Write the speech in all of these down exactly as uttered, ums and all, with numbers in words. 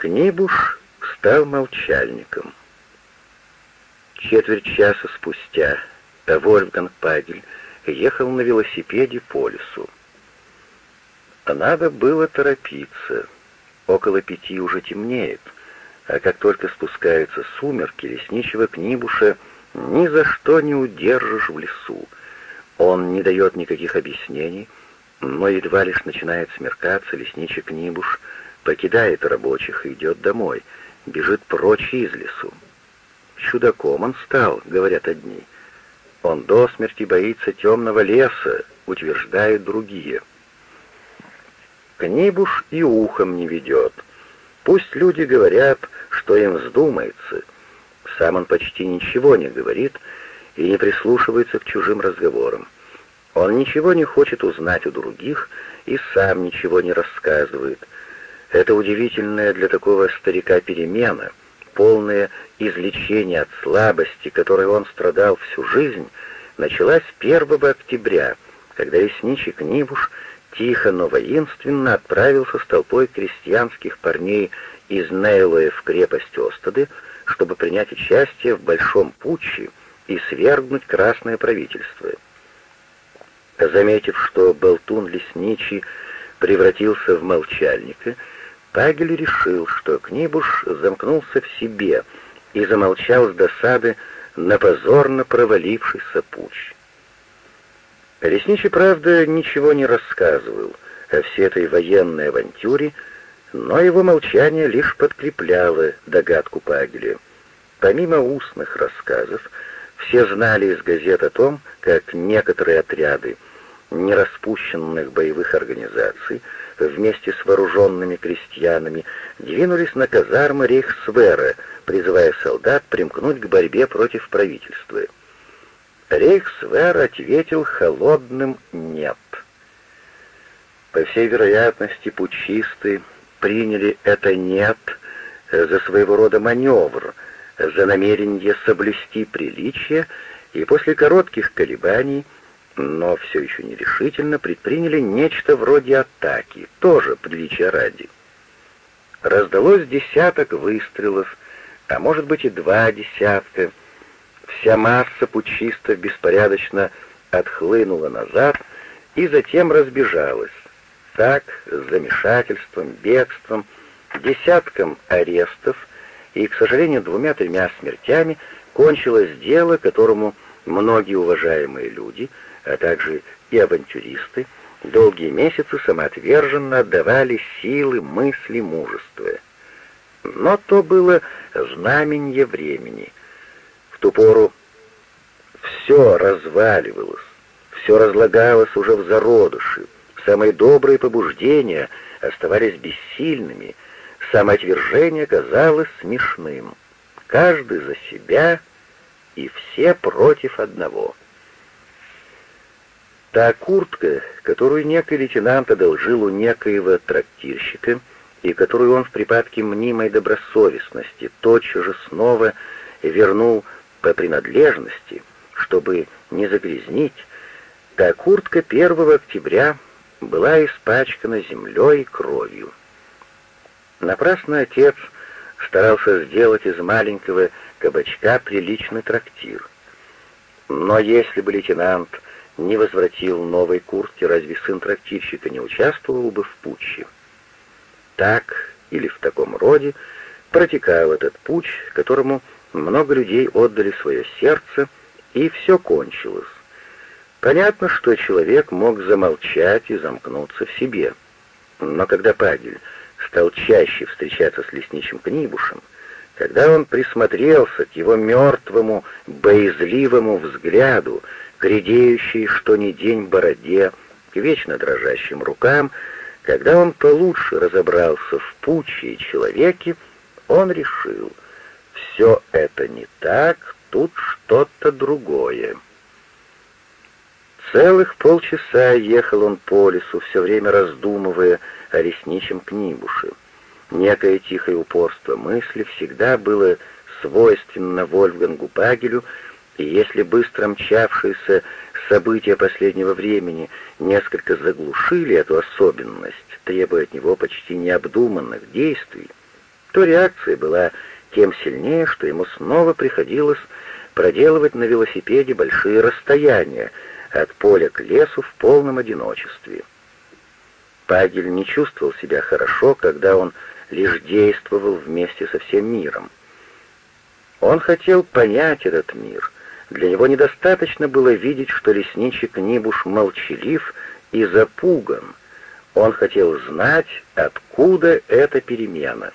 Книбуш стал молчальником. Четверть часа спустя Вольфганг Пагель ехал на велосипеде по лесу. Надо было торопиться. Около пяти уже темнеет, а как только спускаются сумерки, лесничего Книбуша ни за что не удержишь в лесу. Он не дает никаких объяснений, но едва лишь начинает смеркаться, лесничий Книбуш покидает рабочих и идет домой, бежит прочь из лесу. Чудаком он стал, говорят одни. Он до смерти боится темного леса, утверждают другие. Книбуш и ухом не ведет. Пусть люди говорят, что им вздумается. Сам он почти ничего не говорит и не прислушивается к чужим разговорам. Он ничего не хочет узнать у других и сам ничего не рассказывает. Это удивительная для такого старика перемена, полное излечение от слабости, которой он страдал всю жизнь, началась первого октября, когда лесничий Книбуш тихо, но воинственно отправился с толпой крестьянских парней из Нейлоя в крепость Остады, чтобы принять участие в большом путче и свергнуть красное правительство. Заметив, что болтун лесничий превратился в молчальника, Пагель решил, что Книбуш замкнулся в себе и замолчал с досады на позорно провалившийся путч. Лесничий, правда, ничего не рассказывал о всей этой военной авантюре, но его молчание лишь подкрепляло догадку Пагеля. Помимо устных рассказов, все знали из газет о том, как некоторые отряды нераспущенных боевых организаций вместе с вооруженными крестьянами двинулись на казармы Рейхсвера, призывая солдат примкнуть к борьбе против правительства. Рейхсвер ответил холодным «нет». По всей вероятности, путчисты приняли это «нет» за своего рода маневр, за намерение соблюсти приличие, и после коротких колебаний, но все еще нерешительно, предприняли нечто вроде атаки, тоже приличия ради. Раздалось десяток выстрелов, а может быть и два десятка. Вся масса путчистов беспорядочно отхлынула назад и затем разбежалась. Так, с замешательством, бегством, десятком арестов и, к сожалению, двумя-тремя смертями кончилось дело, которому многие уважаемые люди, а также и авантюристы, долгие месяцы самоотверженно отдавали силы, мысли, мужество. Но то было знаменье времени. В ту пору все разваливалось, все разлагалось уже в зародыше, самые добрые побуждения оставались бессильными, самоотвержение казалось смешным. Каждый за себя и все против одного. Та куртка, которую некий лейтенант одолжил у некоего трактирщика, и которую он в припадке мнимой добросовестности тотчас же снова вернул по принадлежности, чтобы не загрязнить, та куртка первого октября была испачкана землей и кровью. Напрасно отец старался сделать из маленького кабачка приличный трактир. Но если бы лейтенант не возвратил новой куртки, разве сын трактирщика не участвовал бы в путче? Так или в таком роде протекал этот путч, которому много людей отдали свое сердце, и все кончилось. Понятно, что человек мог замолчать и замкнуться в себе. Но когда Пагель стал чаще встречаться с лесничим Книбушем, когда он присмотрелся к его мертвому, боязливому взгляду, к редеющей что ни день бороде, к вечно дрожащим рукам, когда он получше разобрался в путче и человеке, он решил, все это не так, тут что-то другое. Целых полчаса ехал он по лесу, все время раздумывая о лесничем Книбуше. Некое тихое упорство мысли всегда было свойственно Вольфгангу Пагелю, и если быстро мчавшиеся события последнего времени несколько заглушили эту особенность, требуя от него почти необдуманных действий, что реакция была тем сильнее, что ему снова приходилось проделывать на велосипеде большие расстояния от поля к лесу в полном одиночестве. Пагель не чувствовал себя хорошо, когда он лишь действовал вместе со всем миром. Он хотел понять этот мир. Для него недостаточно было видеть, что лесничий Книбуш молчалив и запуган. Он хотел знать, откуда эта перемена.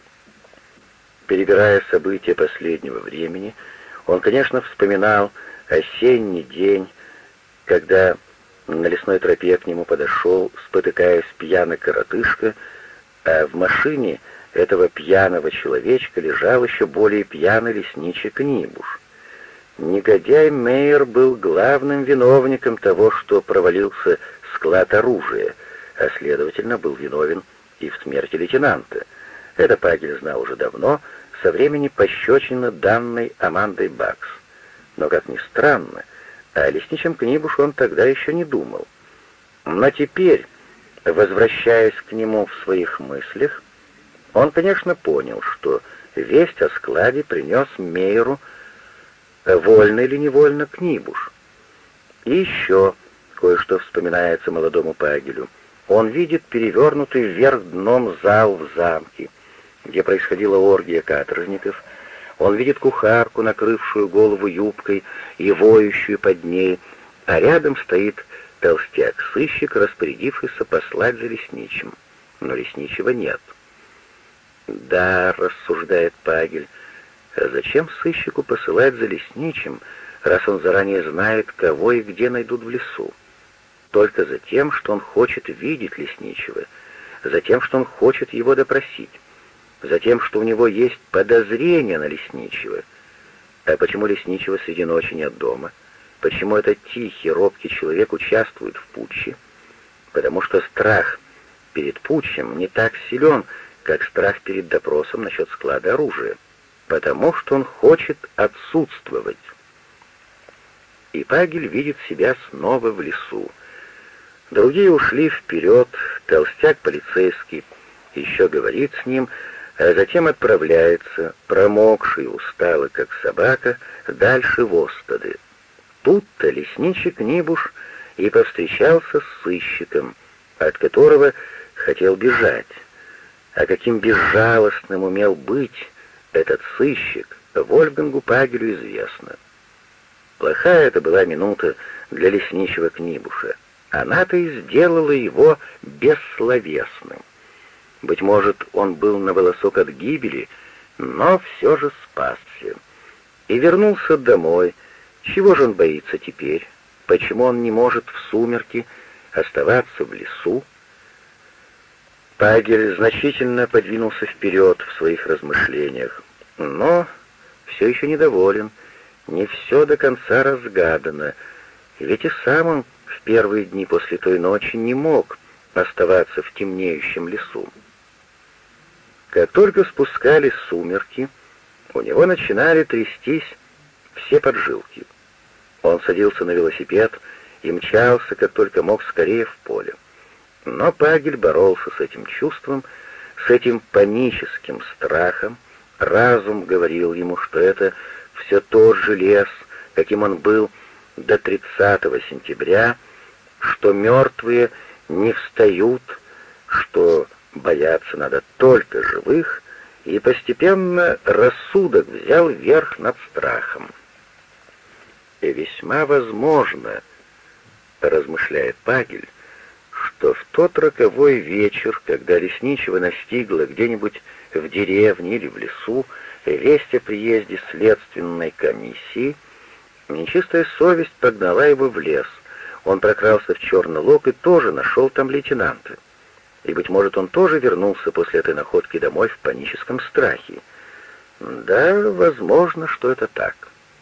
Перебирая события последнего времени, он, конечно, вспоминал осенний день, когда на лесной тропе к нему подошел, спотыкаясь, пьяный коротышка, а в машине этого пьяного человечка лежал еще более пьяный лесничий Книбуш. Негодяй Мейер был главным виновником того, что провалился склад оружия, а следовательно был виновен и в смерти лейтенанта. Это Пагель знал уже давно, со времени пощечины, данной Амандой Бакс. Но, как ни странно, о лесничем Книбуше он тогда еще не думал. Но теперь, возвращаясь к нему в своих мыслях, он, конечно, понял, что весть о складе принес Мейеру вольно или невольно Книбуш. И еще кое-что вспоминается молодому Пагелю. Он видит перевернутый вверх дном зал в замке, где происходила оргия каторжников. Он видит кухарку, накрывшую голову юбкой и воющую под ней, а рядом стоит толстяк-сыщик, распорядившийся послать за лесничим. Но лесничего нет. «Да», — рассуждает Пагель, — «зачем сыщику посылать за лесничим, раз он заранее знает, кого и где найдут в лесу? Только за тем, что он хочет видеть лесничего, за тем, что он хочет его допросить, за тем, что у него есть подозрение на лесничего. А почему лесничего среди ночи нет дома? Почему этот тихий, робкий человек участвует в путче? Потому что страх перед путчем не так силен, как страх перед допросом насчет склада оружия. Потому что он хочет отсутствовать. И Пагель видит себя снова в лесу. Другие ушли вперед, толстяк полицейский еще говорит с ним, а затем отправляется, промокший и усталый, как собака, дальше в Остады. Тут-то лесничий Книбуш и повстречался с сыщиком, от которого хотел бежать. А каким безжалостным умел быть этот сыщик, Вольфгангу Пагелю известно. Плохая это была минута для лесничего Книбуша. Она-то и сделала его бессловесным. Быть может, он был на волосок от гибели, но все же спасся. И вернулся домой. Чего же он боится теперь? Почему он не может в сумерки оставаться в лесу? Пагель значительно подвинулся вперед в своих размышлениях, но все еще недоволен. Не все до конца разгадано, ведь и сам он в первые дни после той ночи не мог оставаться в темнеющем лесу. Как только спускались сумерки, у него начинали трястись все поджилки. Он садился на велосипед и мчался, как только мог, скорее в поле. Но Пагель боролся с этим чувством, с этим паническим страхом. Разум говорил ему, что это все тот же лес, каким он был до тридцатого сентября, что мертвые не встают, что бояться надо только живых, и постепенно рассудок взял верх над страхом. И весьма возможно, размышляет Пагель, что в тот роковой вечер, когда лесничего настигла где-нибудь в деревне или в лесу весть о приезде следственной комиссии, нечистая совесть погнала его в лес. Он прокрался в Черный Лог и тоже нашел там лейтенанта. И, быть может, он тоже вернулся после этой находки домой в паническом страхе. Да, возможно, что это так.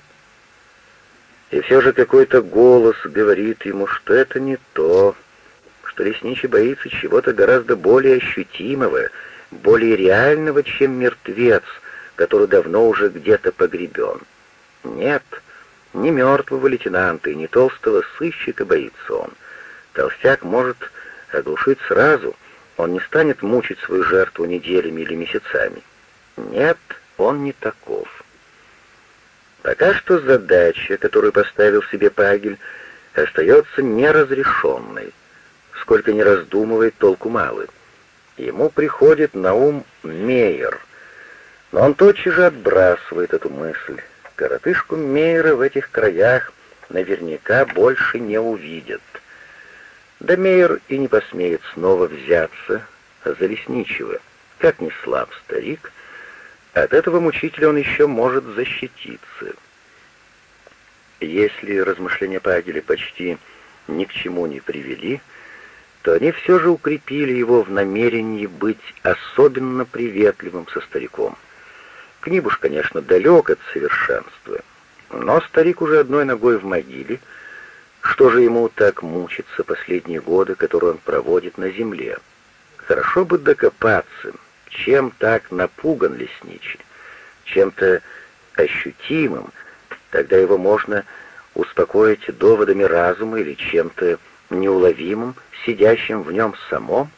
И все же какой-то голос говорит ему, что это не то, что лесничий боится чего-то гораздо более ощутимого, более реального, чем мертвец, который давно уже где-то погребен. Нет, ни мертвого лейтенанта и ни толстого сыщика боится он. Толстяк может оглушить сразу, он не станет мучить свою жертву неделями или месяцами. Нет, он не таков. Пока что задача, которую поставил себе Пагель, остается неразрешенной. Сколько ни раздумывает, толку мало. Ему приходит на ум Мейер, но он тотчас же отбрасывает эту мысль. Коротышку Мейера в этих краях наверняка больше не увидят. Да Мейер и не посмеет снова взяться за лесничего. Как ни слаб старик, от этого мучителя он еще может защититься. Если размышления Пагеля почти ни к чему не привели, то они все же укрепили его в намерении быть особенно приветливым со стариком. Книбуш, конечно, далек от совершенства, но старик уже одной ногой в могиле. Что же ему так мучиться последние годы, которые он проводит на земле? Хорошо бы докопаться, чем так напуган лесничий, чем-то ощутимым, тогда его можно успокоить доводами разума или чем-то неуловимым, сидящим в нем самом.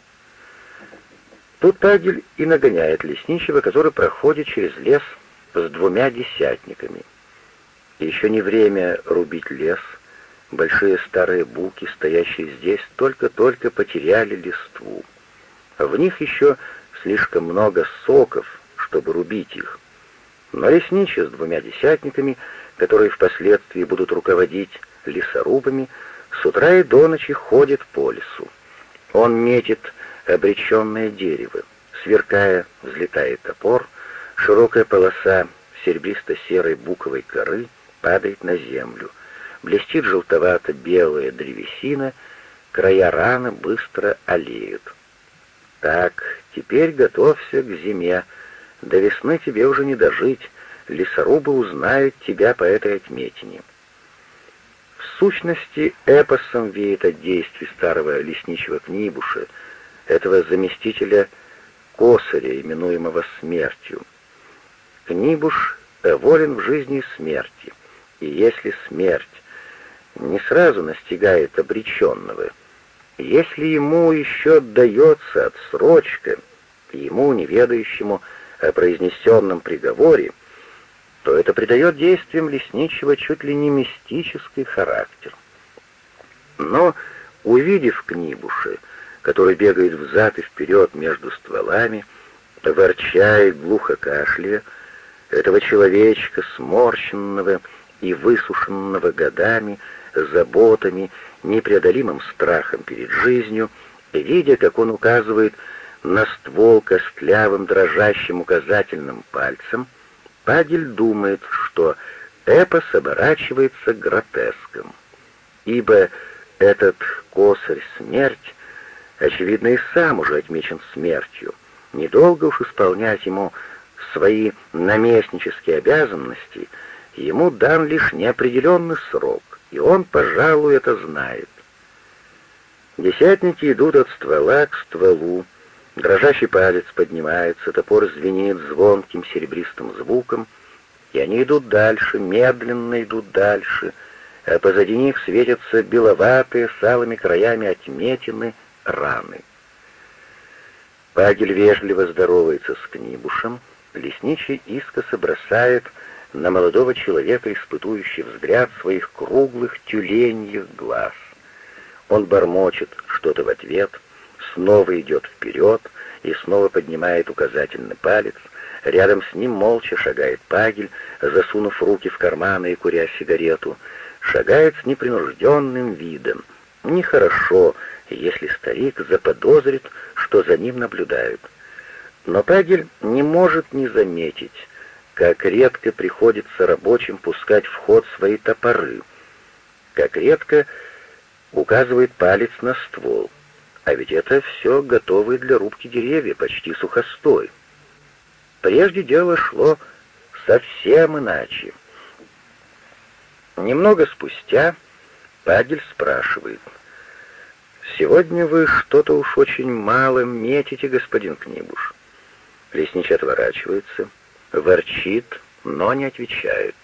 Тут Пагель и нагоняет лесничего, который проходит через лес с двумя десятниками. Еще не время рубить лес. Большие старые буки, стоящие здесь, только-только потеряли листву. В них еще слишком много соков, чтобы рубить их. Но лесничий с двумя десятниками, которые впоследствии будут руководить лесорубами, с утра и до ночи ходит по лесу. Он метит обреченное дерево. Сверкая, взлетает топор, широкая полоса серебристо-серой буковой коры падает на землю. Блестит желтовато-белая древесина, края раны быстро олеют. Так, теперь готовься к зиме. До весны тебе уже не дожить. Лесорубы узнают тебя по этой отметине. В сущности, эпосом веет от действий старого лесничего Книбуша, этого заместителя косаря, именуемого смертью. Книбуш волен в жизни и смерти, и если смерть не сразу настигает обреченного, если ему еще отдается отсрочка, ему, неведающему о произнесенном приговоре, то это придает действиям лесничего чуть ли не мистический характер. Но, увидев Книбуша, который бегает взад и вперед между стволами, ворча и глухо кашляя, этого человечка, сморщенного и высушенного годами, заботами, непреодолимым страхом перед жизнью, видя, как он указывает на ствол костлявым дрожащим указательным пальцем, Пагель думает, что эпос оборачивается гротеском, ибо этот косарь-смерть, очевидно, и сам уже отмечен смертью. Недолго уж исполнять ему свои наместнические обязанности, ему дан лишь неопределенный срок, и он, пожалуй, это знает. Десятники идут от ствола к стволу, дрожащий палец поднимается, топор звенит звонким серебристым звуком, и они идут дальше, медленно идут дальше, а позади них светятся беловатые с алыми краями отметины раны. Пагель вежливо здоровается с Книбушем, лесничий искоса бросает на молодого человека испытующий взгляд своих круглых тюленьих глаз. Он бормочет что-то в ответ, снова идет вперед и снова поднимает указательный палец. Рядом с ним молча шагает Пагель, засунув руки в карманы и куря сигарету. Шагает с непринужденным видом. Нехорошо, если старик заподозрит, что за ним наблюдают. Но Пагель не может не заметить, как редко приходится рабочим пускать в ход свои топоры, как редко указывает палец на ствол. А ведь это все готовые для рубки деревья, почти сухостой. Прежде дело шло совсем иначе. Немного спустя Пагель спрашивает: «Сегодня вы что-то уж очень мало метите, господин Книбуш». Лесничий отворачивается, ворчит, но не отвечает.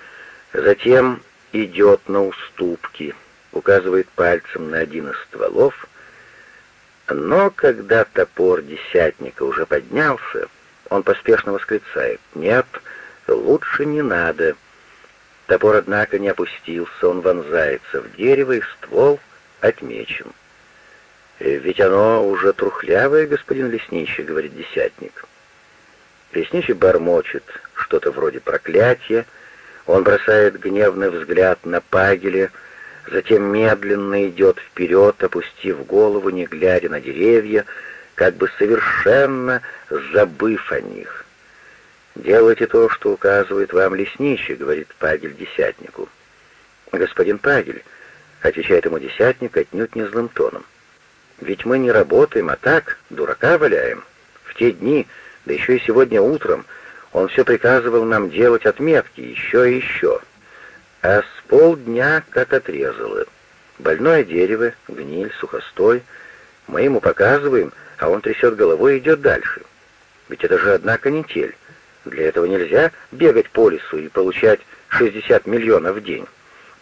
Затем идет на уступки, указывает пальцем на один из стволов, но когда топор десятника уже поднялся, Он поспешно восклицает: «Нет, лучше не надо». Топор, однако, не опустился, он вонзается в дерево, и ствол отмечен. «Ведь оно уже трухлявое, господин лесничий», — говорит десятник. Лесничий бормочет что-то вроде проклятия, он бросает гневный взгляд на Пагеля, затем медленно идет вперед, опустив голову, не глядя на деревья, как бы совершенно забыв о них. «Делайте то, что указывает вам лесничий», — говорит Пагель десятнику. «Господин Пагель», — отвечает ему десятник отнюдь не злым тоном, — «ведь мы не работаем, а так, дурака валяем. В те дни, да еще и сегодня утром, он все приказывал нам делать отметки, еще и еще. А с полдня как отрезало. Больное дерево, гниль, сухостой. Мы ему показываем, а он трясет головой и идет дальше. Ведь это же одна канитель. Для этого нельзя бегать по лесу и получать шестьдесят миллионов в день».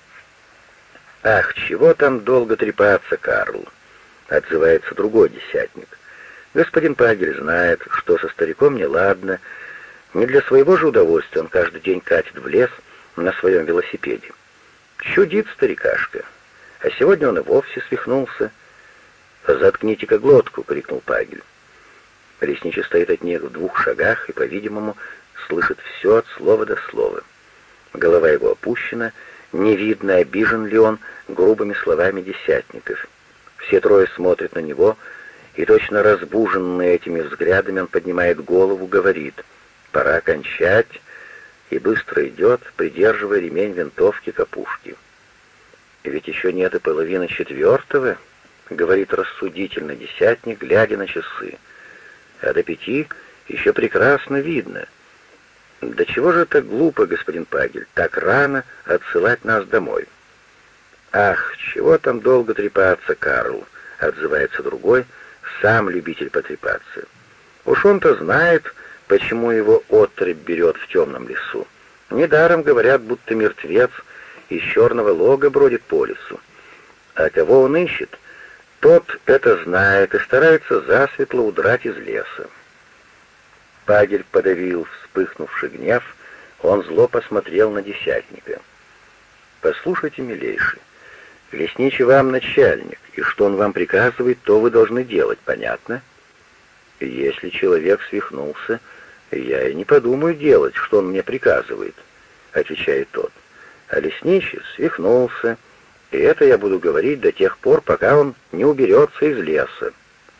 «Ах, чего там долго трепаться, Карл?» — отзывается другой десятник. «Господин Пагель знает, что со стариком неладно. Не для своего же удовольствия он каждый день катит в лес на своем велосипеде. Чудит старикашка. А сегодня он и вовсе свихнулся». «Заткните-ка глотку!» — крикнул Пагель. Лесничий стоит от них в двух шагах и, по-видимому, слышит все от слова до слова. Голова его опущена, не видно, обижен ли он грубыми словами десятников. Все трое смотрят на него, и точно разбуженный этими взглядами он поднимает голову, говорит: «Пора кончать», и быстро идет, придерживая ремень винтовки к опушке. «Ведь еще нет и половины четвертого», — говорит рассудительно десятник, глядя на часы. «А до пяти еще прекрасно видно. Да чего же это глупо, господин Пагель, так рано отсылать нас домой?» «Ах, чего там долго трепаться, Карл», — отзывается другой, сам любитель потрепаться. «Уж он-то знает, почему его отрыбь берет в темном лесу. Недаром говорят, будто мертвец из черного лога бродит по лесу. А кого он ищет, тот это знает и старается засветло удрать из леса». Пагель подавил вспыхнувший гнев, он зло посмотрел на десятника. «Послушайте, милейший, лесничий вам начальник, и что он вам приказывает, то вы должны делать, понятно? Если человек свихнулся, я и не подумаю делать, что он мне приказывает», — отвечает тот. «А лесничий свихнулся, и это я буду говорить до тех пор, пока он не уберется из леса».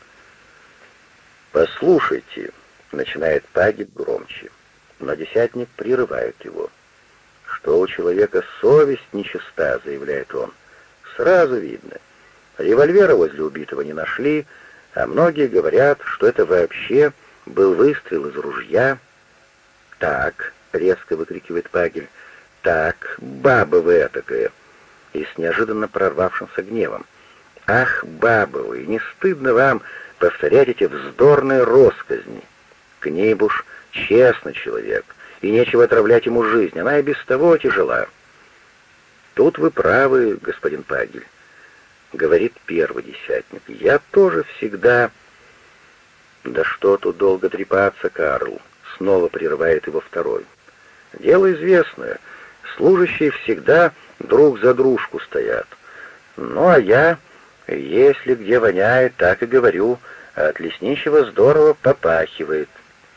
«Послушайте», — начинает Пагель громче, но десятник прерывает его. «Что у человека совесть нечиста», — заявляет он. «Сразу видно. Револьвера возле убитого не нашли, а многие говорят, что это вообще был выстрел из ружья». «Так», — резко выкрикивает Пагель, — «так, баба вы этакая!» И с неожиданно прорвавшимся гневом: «Ах, баба вы, не стыдно вам повторять эти вздорные россказни? Книбуш честный человек, и нечего отравлять ему жизнь, она и без того тяжела». «Тут вы правы, господин Пагель», — говорит первый десятник. «Я тоже всегда...» «Да что тут долго трепаться, Карл?» — снова прерывает его второй. «Дело известное. Служащие всегда друг за дружку стоят. Ну, а я, если где воняет, так и говорю, а от лесничего здорово попахивает».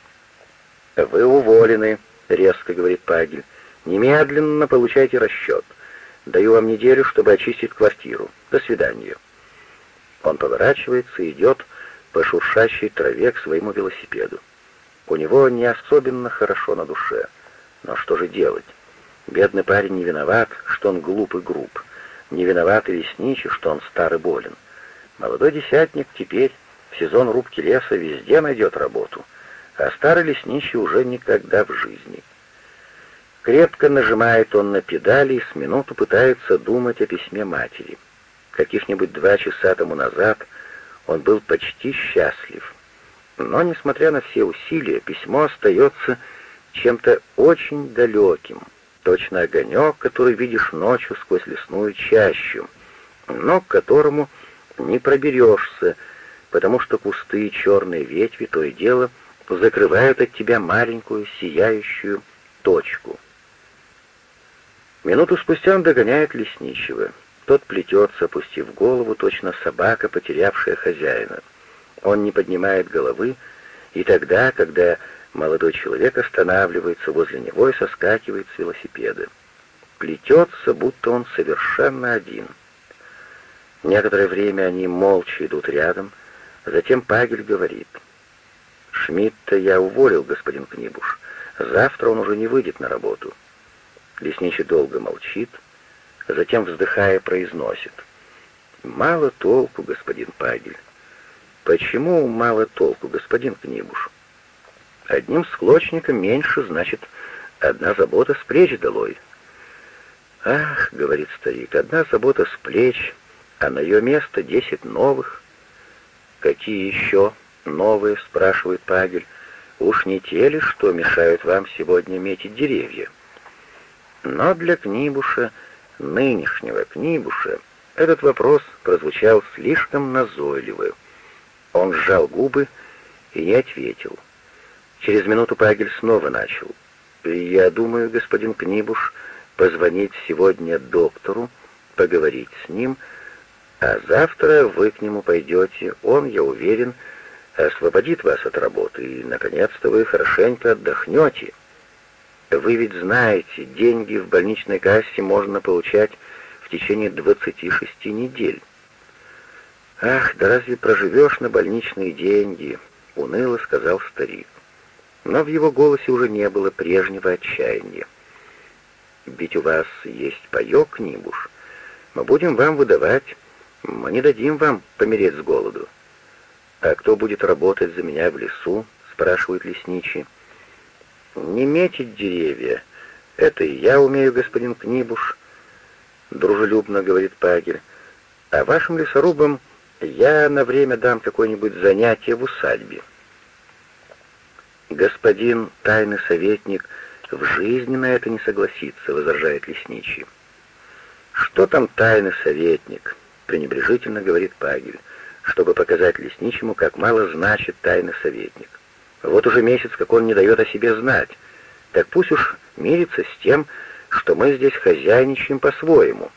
«Вы уволены», — резко говорит Пагель. «Немедленно получайте расчет. Даю вам неделю, чтобы очистить квартиру. До свидания». Он поворачивается и идет по шуршащей траве к своему велосипеду. У него не особенно хорошо на душе. Но что же делать? Бедный парень не виноват, что он глуп и груб. Не виноват и лесничий, что он стар и болен. Молодой десятник теперь в сезон рубки леса везде найдет работу, а старый лесничий уже никогда в жизни. Крепко нажимает он на педали и с минуту пытается думать о письме матери. Каких-нибудь два часа тому назад он был почти счастлив. Но, несмотря на все усилия, письмо остается чем-то очень далеким, точно огонек, который видишь ночью сквозь лесную чащу, но к которому не проберешься, потому что кусты и черные ветви то и дело закрывают от тебя маленькую сияющую точку. Минуту спустя он догоняет лесничего. Тот плетется, опустив голову, точно собака, потерявшая хозяина. Он не поднимает головы, и тогда, когда молодой человек останавливается возле него и соскакивает с велосипеда. Плетется, будто он совершенно один. Некоторое время они молча идут рядом, затем Пагель говорит: «Шмидта я уволил, господин Книбуш. Завтра он уже не выйдет на работу». Лесничий долго молчит, затем, вздыхая, произносит: «Мало толку, господин Пагель». «Почему мало толку, господин Книбуш?» «Одним склочником меньше, значит, одна забота с плеч долой». «Ах, — говорит старик, — одна забота с плеч, а на ее место десять новых». «Какие еще новые?» — спрашивает Пагель. «Уж не те ли, что мешают вам сегодня метить деревья?» Но для Книбуша, нынешнего Книбуша, этот вопрос прозвучал слишком назойливо. Он сжал губы и не ответил. Через минуту Пагель снова начал: «Я думаю, господин Книбуш, позвонить сегодня доктору, поговорить с ним, а завтра вы к нему пойдете. Он, я уверен, освободит вас от работы, и, наконец-то, вы хорошенько отдохнете. Вы ведь знаете, деньги в больничной кассе можно получать в течение двадцати шести недель». «Ах, да разве проживешь на больничные деньги?» — уныло сказал старик. Но в его голосе уже не было прежнего отчаяния. «Ведь у вас есть паёк, Книбуш. Мы будем вам выдавать, мы не дадим вам помереть с голоду». «А кто будет работать за меня в лесу?» — спрашивает лесничий. «Не метить деревья. Это и я умею, господин Книбуш», — дружелюбно говорит Пагель. «А вашим лесорубам я на время дам какое-нибудь занятие в усадьбе». «Господин тайный советник в жизни на это не согласится», — возражает лесничий. «Что там тайный советник?» — пренебрежительно говорит Пагель, чтобы показать лесничему, как мало значит тайный советник. «Вот уже месяц, как он не дает о себе знать. Так пусть уж мирится с тем, что мы здесь хозяйничаем по-своему».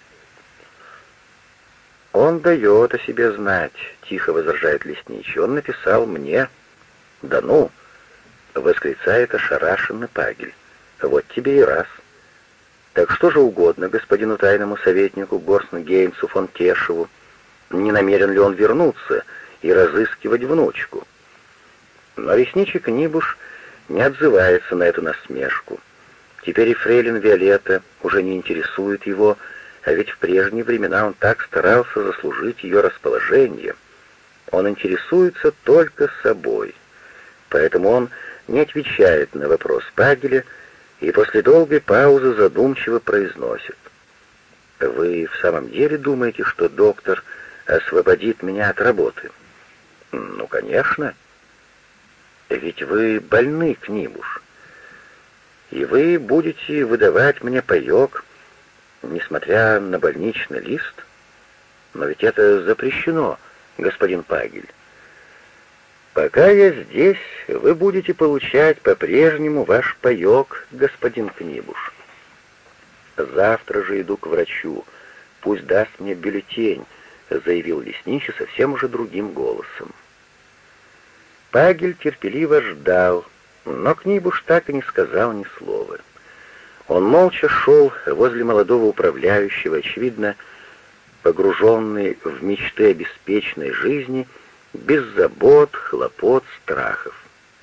«Он дает о себе знать», — тихо возражает лесничий. «Он написал мне». «Да ну!» — восклицает ошарашенный Пагель. «Вот тебе и раз. Так что же угодно господину тайному советнику Горстну Гейнцу фон Тешеву? Не намерен ли он вернуться и разыскивать внучку?» Но лесничий Книбуш не отзывается на эту насмешку. Теперь и фрейлин Виолетта уже не интересует его, а ведь в прежние времена он так старался заслужить ее расположение. Он интересуется только собой. Поэтому он не отвечает на вопрос Пагеля и после долгой паузы задумчиво произносит: «Вы в самом деле думаете, что доктор освободит меня от работы?» «Ну, конечно. Ведь вы больны, Книбуш, и вы будете выдавать мне паёк, несмотря на больничный лист. Но ведь это запрещено, господин Пагель. Пока я здесь, вы будете получать по-прежнему ваш паёк, господин Книбуш. Завтра же иду к врачу, пусть даст мне бюллетень», — заявил лесничий совсем уже другим голосом. Пагель терпеливо ждал, но Книбуш так и не сказал ни слова. Он молча шел возле молодого управляющего, очевидно, погруженный в мечты о беспечной жизни, без забот, хлопот, страхов.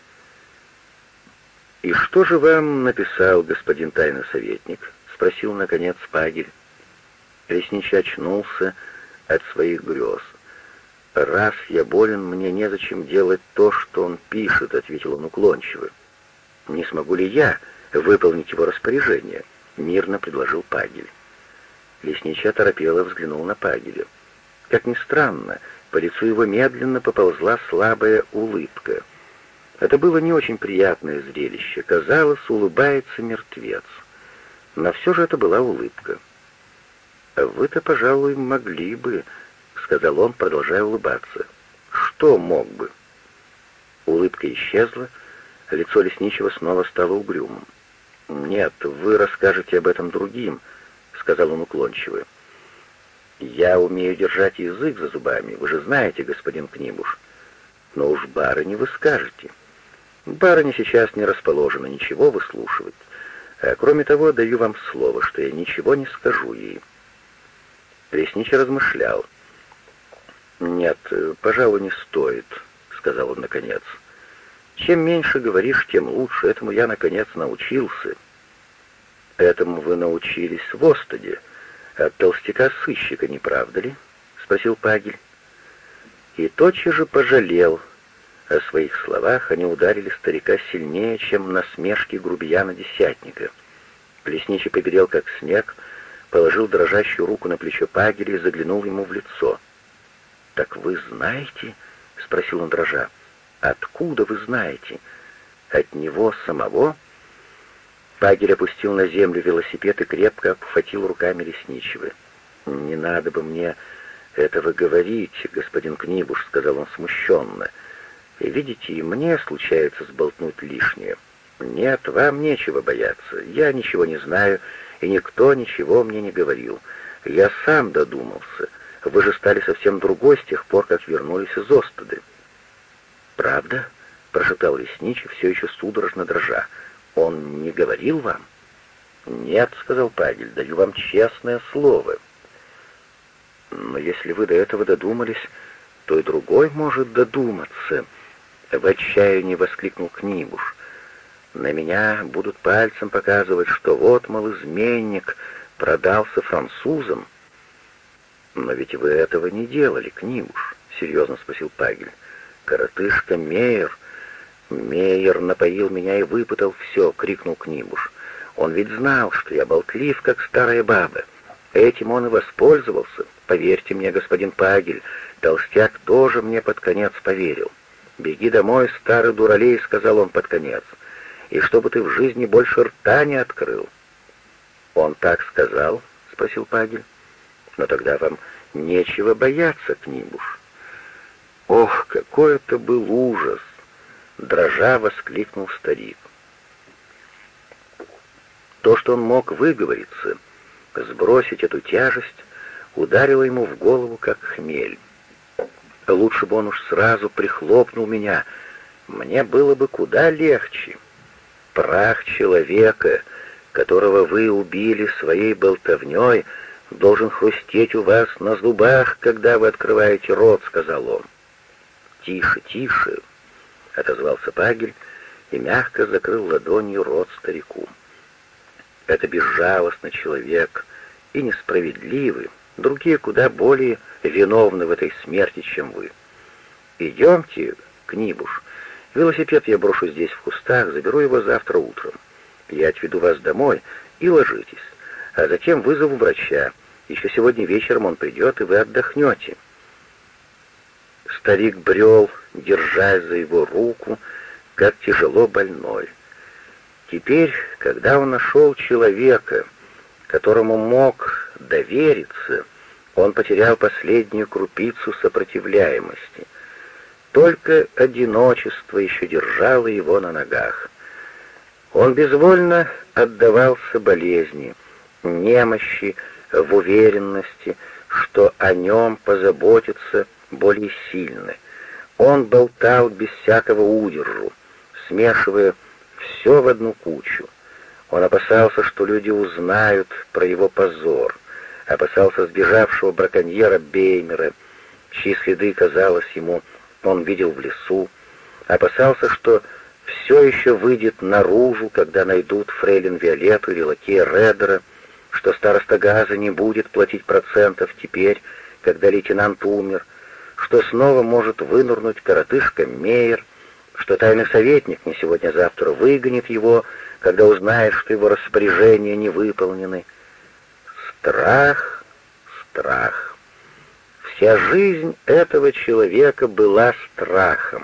«И что же вам написал господин тайный советник?» — спросил, наконец, Пагель. Лесничий очнулся от своих грез. «Раз я болен, мне незачем делать то, что он пишет», — ответил он уклончиво. «Не смогу ли я выполнить его распоряжение?» — мирно предложил Пагель. Лесничий оторопело взглянул на Пагеля. Как ни странно, по лицу его медленно поползла слабая улыбка. Это было не очень приятное зрелище. Казалось, улыбается мертвец. Но все же это была улыбка. «Вы-то, пожалуй, могли бы», — сказал он, продолжая улыбаться. «Что мог бы?» Улыбка исчезла, Лицо лесничего снова стало угрюмым. «Нет, вы расскажете об этом другим», — сказал он уклончиво. «Я умею держать язык за зубами, вы же знаете, господин Книбуш. Но уж барыне вы скажете. Барыня сейчас не расположена ничего выслушивать. А кроме того, даю вам слово, что я ничего не скажу ей». Лесничий размышлял. «Нет, пожалуй, не стоит», — сказал он наконец. «Чем меньше говоришь, тем лучше. Этому я, наконец, научился». «Этому вы научились в Остаде, от толстяка-сыщика, не правда ли?» — спросил Пагель. И тотчас же пожалел о своих словах. Они ударили старика сильнее, чем насмешки грубияна-десятника. Лесничий побелел, как снег, положил дрожащую руку на плечо Пагеля и заглянул ему в лицо. «Так вы знаете?» — спросил он дрожа. «Откуда вы знаете? От него самого?» Пагель опустил на землю велосипед и крепко обхватил руками Лесничего. «Не надо бы мне этого говорить, господин Книбуш», — сказал он смущенно. «И видите, и мне случается сболтнуть лишнее. Нет, вам нечего бояться. Я ничего не знаю, и никто ничего мне не говорил. Я сам додумался. Вы же стали совсем другой с тех пор, как вернулись из Остады». «Правда?» — прошептал Лесничий, все еще судорожно дрожа. «Он не говорил вам?» «Нет», — сказал Пагель, — «даю вам честное слово». «Но если вы до этого додумались, то и другой может додуматься», — в отчаянии воскликнул Книбуш. «На меня будут пальцем показывать, что вот, мол, изменник продался французам». «Но ведь вы этого не делали, Книбуш», — серьезно спросил Пагель. «Коротышка Мейер...» «Мейер напоил меня и выпытал все», — крикнул Книбуш. «Он ведь знал, что я болтлив, как старая баба. Этим он и воспользовался. Поверьте мне, господин Пагель, толстяк тоже мне под конец поверил. Беги домой, старый дуралей», — сказал он под конец, «и чтобы ты в жизни больше рта не открыл». «Он так сказал?» — спросил Пагель. «Но тогда вам нечего бояться, Книбуш». «Ох, какой это был ужас!» — дрожа воскликнул старик. То, что он мог выговориться, сбросить эту тяжесть, ударило ему в голову, как хмель. «Лучше бы он уж сразу прихлопнул меня, мне было бы куда легче. Прах человека, которого вы убили своей болтовней, должен хрустеть у вас на зубах, когда вы открываете рот», — сказал он. «Тише, тише», — отозвался Пагель и мягко закрыл ладонью рот старику. «Это безжалостный человек и несправедливый. Другие куда более виновны в этой смерти, чем вы. Идемте, Книбуш. Велосипед я брошу здесь в кустах, заберу его завтра утром. Я отведу вас домой и ложитесь, а затем вызову врача. Еще сегодня вечером он придет, и вы отдохнете». Старик брел, держась за его руку, как тяжело больной. Теперь, когда он нашел человека, которому мог довериться, он потерял последнюю крупицу сопротивляемости. Только одиночество еще держало его на ногах. Он безвольно отдавался болезни, немощи, в уверенности, что о нем позаботятся более сильно. Он болтал без всякого удержу, смешивая все в одну кучу. Он опасался, что люди узнают про его позор, опасался сбежавшего браконьера Беймера, чьи следы, казалось ему, он видел в лесу, опасался, что все еще выйдет наружу, когда найдут фрейлин Виолетту или лакея Реддера, что староста Газа не будет платить процентов теперь, когда лейтенант умер, что снова может вынырнуть коротышка Мейер, что тайный советник не сегодня-завтра выгонит его, когда узнает, что его распоряжения не выполнены. Страх, страх. Вся жизнь этого человека была страхом.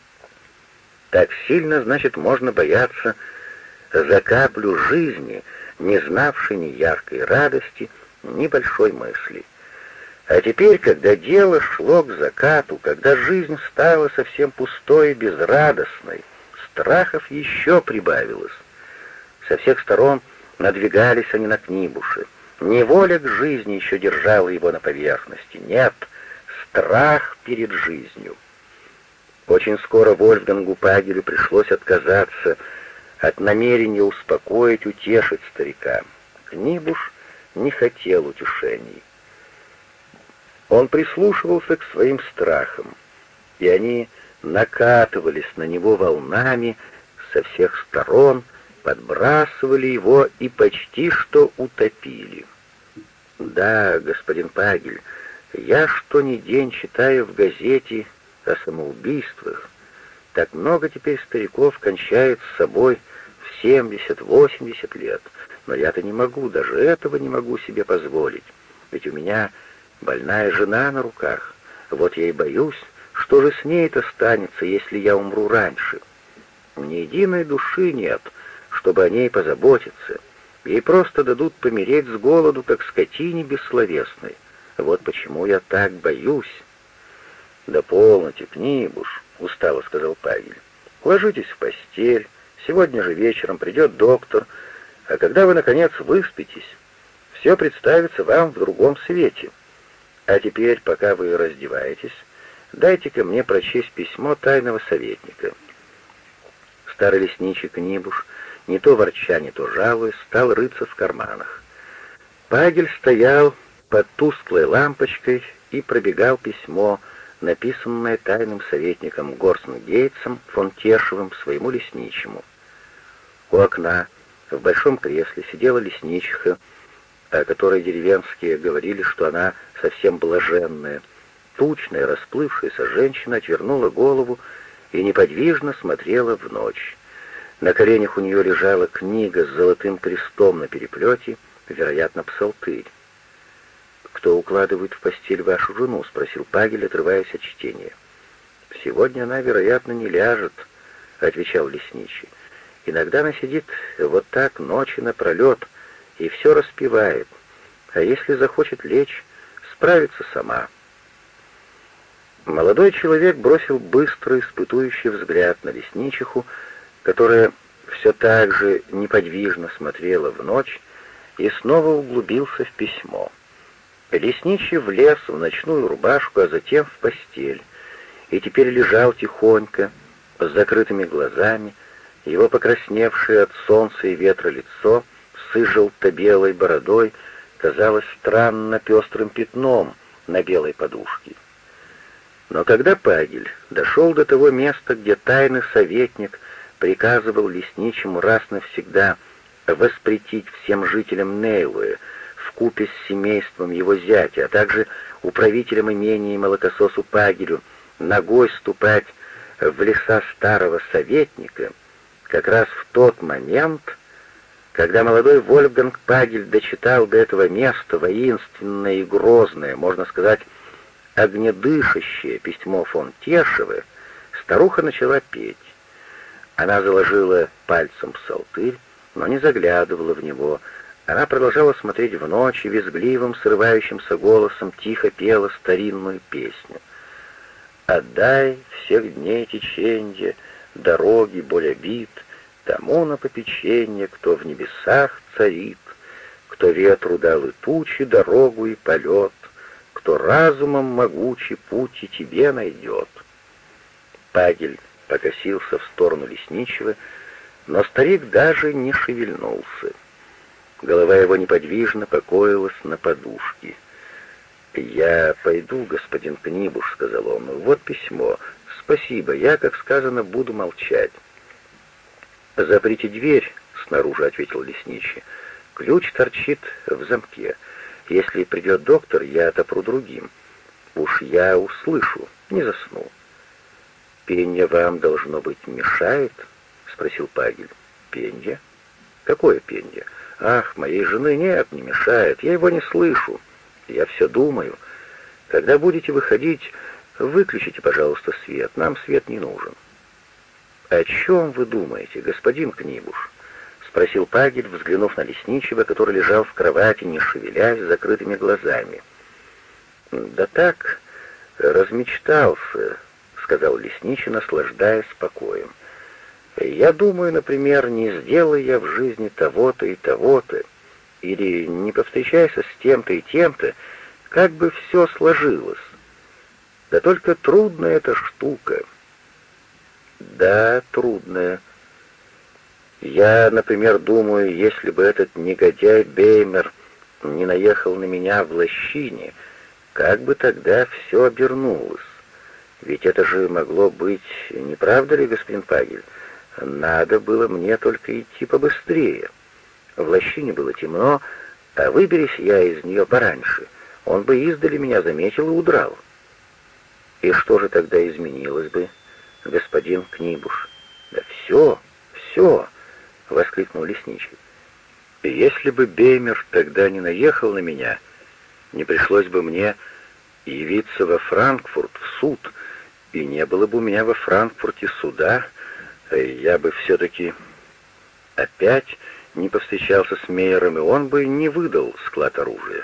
Так сильно, значит, можно бояться за каплю жизни, не знавшей ни яркой радости, ни большой мысли. А теперь, когда дело шло к закату, когда жизнь стала совсем пустой и безрадостной, страхов еще прибавилось. Со всех сторон надвигались они на Книбуша. Неволя к жизни еще держала его на поверхности. Нет, страх перед жизнью. Очень скоро Вольфгангу Пагелю пришлось отказаться от намерения успокоить, утешить старика. Книбуш не хотел утешений. Он прислушивался к своим страхам, и они накатывались на него волнами со всех сторон, подбрасывали его и почти что утопили. Да, господин Пагель, я что ни день читаю в газете о самоубийствах. Так много теперь стариков кончает с собой в семьдесят-восемьдесят лет, но я-то не могу, даже этого не могу себе позволить, ведь у меня больная жена на руках. Вот я и боюсь, что же с ней-то станется, если я умру раньше. Ни единой души нет, чтобы о ней позаботиться. Ей просто дадут помереть с голоду, как скотине бессловесной. Вот почему я так боюсь. «Да полноте, Книбуш», — устало сказал Пагель. «Ложитесь в постель, сегодня же вечером придет доктор, а когда вы, наконец, выспитесь, все представится вам в другом свете. А теперь, пока вы раздеваетесь, дайте-ка мне прочесть письмо тайного советника». Старый лесничий Книбуш, не то ворча, не то жалуясь, стал рыться в карманах. Пагель стоял под тусклой лампочкой и пробегал письмо, написанное тайным советником Горстенгейтсом фон Тешевым своему лесничему. У окна в большом кресле сидела лесничиха, о которой деревенские говорили, что она совсем блаженная. Тучная, расплывшаяся женщина отвернула голову и неподвижно смотрела в ночь. На коленях у нее лежала книга с золотым крестом на переплете, вероятно, псалтырь. «Кто укладывает в постель вашу жену?» — спросил Пагель, отрываясь от чтения. «Сегодня она, вероятно, не ляжет», — отвечал лесничий. «Иногда она сидит вот так ночи напролет и все распевает, а если захочет лечь, справится сама». Молодой человек бросил быстрый, испытующий взгляд на лесничиху, которая все так же неподвижно смотрела в ночь, и снова углубился в письмо. Лесничий влез в ночную рубашку, а затем в постель, и теперь лежал тихонько, с закрытыми глазами, его покрасневшее от солнца и ветра лицо с желто-белой бородой казалось странно пестрым пятном на белой подушке. Но когда Пагель дошел до того места, где тайный советник приказывал лесничему раз навсегда воспретить всем жителям Нейлуэ вкупе с семейством его зятя, а также управителям имения и молокососу Пагелю ногой ступать в леса старого советника, как раз в тот момент, когда молодой Вольфганг Пагель дочитал до этого места воинственное и грозное, можно сказать, огнедышащее письмо фон Тешева, старуха начала петь. Она заложила пальцем псалтырь, но не заглядывала в него. Она продолжала смотреть в ночь и визгливым, срывающимся голосом тихо пела старинную песню. «Отдай всех дней теченье, дороги, боль обид, тому на попеченье, кто в небесах царит, кто ветру дал и тучи, дорогу и полет, кто разумом могучий путь и тебе найдет». Пагель покосился в сторону лесничего, но старик даже не шевельнулся. Голова его неподвижно покоилась на подушке. «Я пойду, господин Книбуш», — сказал он, — «вот письмо. Спасибо, я, как сказано, буду молчать». «Заприте дверь», — снаружи ответил лесничий. «Ключ торчит в замке. Если придет доктор, я отопру другим. Уж я услышу, не засну». «Пенье вам, должно быть, мешает?» — спросил Пагель. «Пенье? Какое пенье? Ах, моей жены нет, не мешает, я его не слышу. Я все думаю. Когда будете выходить, выключите, пожалуйста, свет, нам свет не нужен». «О чем вы думаете, господин Книбуш?» — спросил Пагель, взглянув на лесничего, который лежал в кровати, не шевелясь, с закрытыми глазами. «Да так, размечтался», — сказал лесничий, наслаждаясь покоем. Я думаю, например, не сделай я в жизни того-то и того-то, или не повстречайся с тем-то и тем-то, как бы все сложилось. Да только трудная эта штука. Да, трудная. Я, например, думаю, если бы этот негодяй Беймер не наехал на меня в лощине, как бы тогда все обернулось? Ведь это же могло быть, не правда ли, господин Пагель? Надо было мне только идти побыстрее. В лощине было темно, а выберись я из нее пораньше, он бы издали меня заметил и удрал. И что же тогда изменилось бы, господин Книбуш? Да все, все, — воскликнул лесничий. Если бы Беймер тогда не наехал на меня, не пришлось бы мне явиться во Франкфурт в суд, и не было бы у меня во Франкфурте суда, я бы все-таки опять не повстречался с Мейером, и он бы не выдал склад оружия.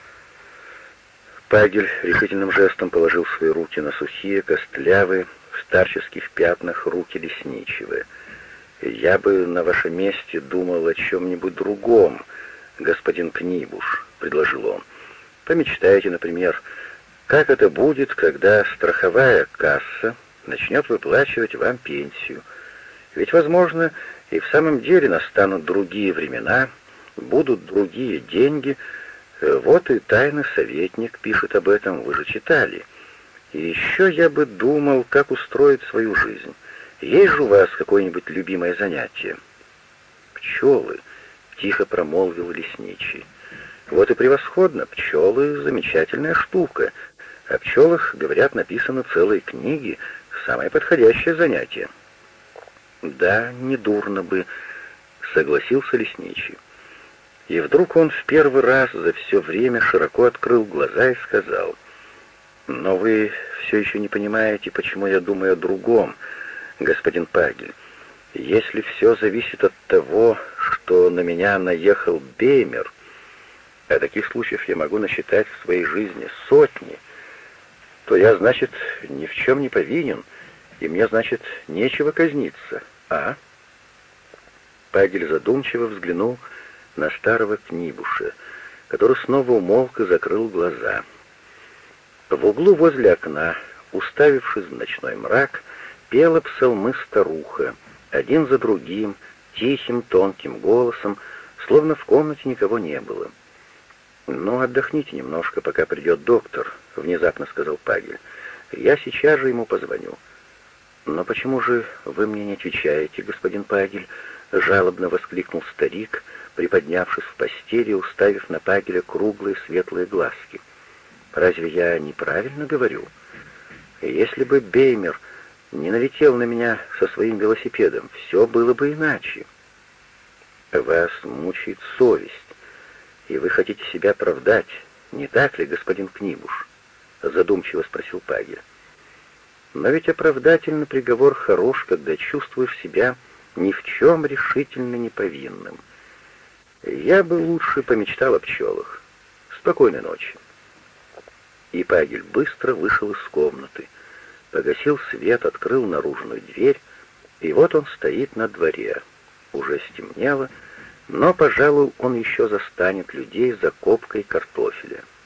Пагель решительным жестом положил свои руки на сухие, костлявые, в старческих пятнах руки лесничего. «Я бы на вашем месте думал о чем-нибудь другом, господин Книбуш», — предложил он. «Помечтайте, например, как это будет, когда страховая касса начнет выплачивать вам пенсию. Ведь, возможно, и в самом деле настанут другие времена, будут другие деньги. Вот и тайный советник пишет об этом, вы же читали. И еще я бы думал, как устроить свою жизнь. Есть же у вас какое-нибудь любимое занятие?» «Пчелы», — тихо промолвил лесничий. «Вот и превосходно, пчелы — замечательная штука. О пчелах, говорят, написаны целые книги, самое подходящее занятие». «Да, недурно бы», — согласился лесничий. И вдруг он в первый раз за все время широко открыл глаза и сказал: «Но вы все еще не понимаете, почему я думаю о другом, господин Пагель. Если все зависит от того, что на меня наехал Беймер, а таких случаев я могу насчитать в своей жизни сотни, то я, значит, ни в чем не повинен, и мне, значит, нечего казниться, а?» Пагель задумчиво взглянул на старого Книбуша, который снова умолк и закрыл глаза. В углу возле окна, уставившись в ночной мрак, пела псалмы старуха, один за другим, тихим, тонким голосом, словно в комнате никого не было. «Ну, отдохните немножко, пока придет доктор», — внезапно сказал Пагель. «Я сейчас же ему позвоню». «Но почему же вы мне не отвечаете, господин Пагель?» — жалобно воскликнул старик, приподнявшись в постели и уставив на Пагеля круглые светлые глазки. «Разве я неправильно говорю? Если бы Беймер не налетел на меня со своим велосипедом, все было бы иначе». «Вас мучает совесть, и вы хотите себя оправдать, не так ли, господин Книбуш?» — задумчиво спросил Пагель. «Но ведь оправдательный приговор хорош, когда чувствуешь себя ни в чем решительно неповинным. Я бы лучше помечтал о пчелах. Спокойной ночи». И Пагель быстро вышел из комнаты, погасил свет, открыл наружную дверь, и вот он стоит на дворе. Уже стемнело, но, пожалуй, он еще застанет людей за копкой картофеля.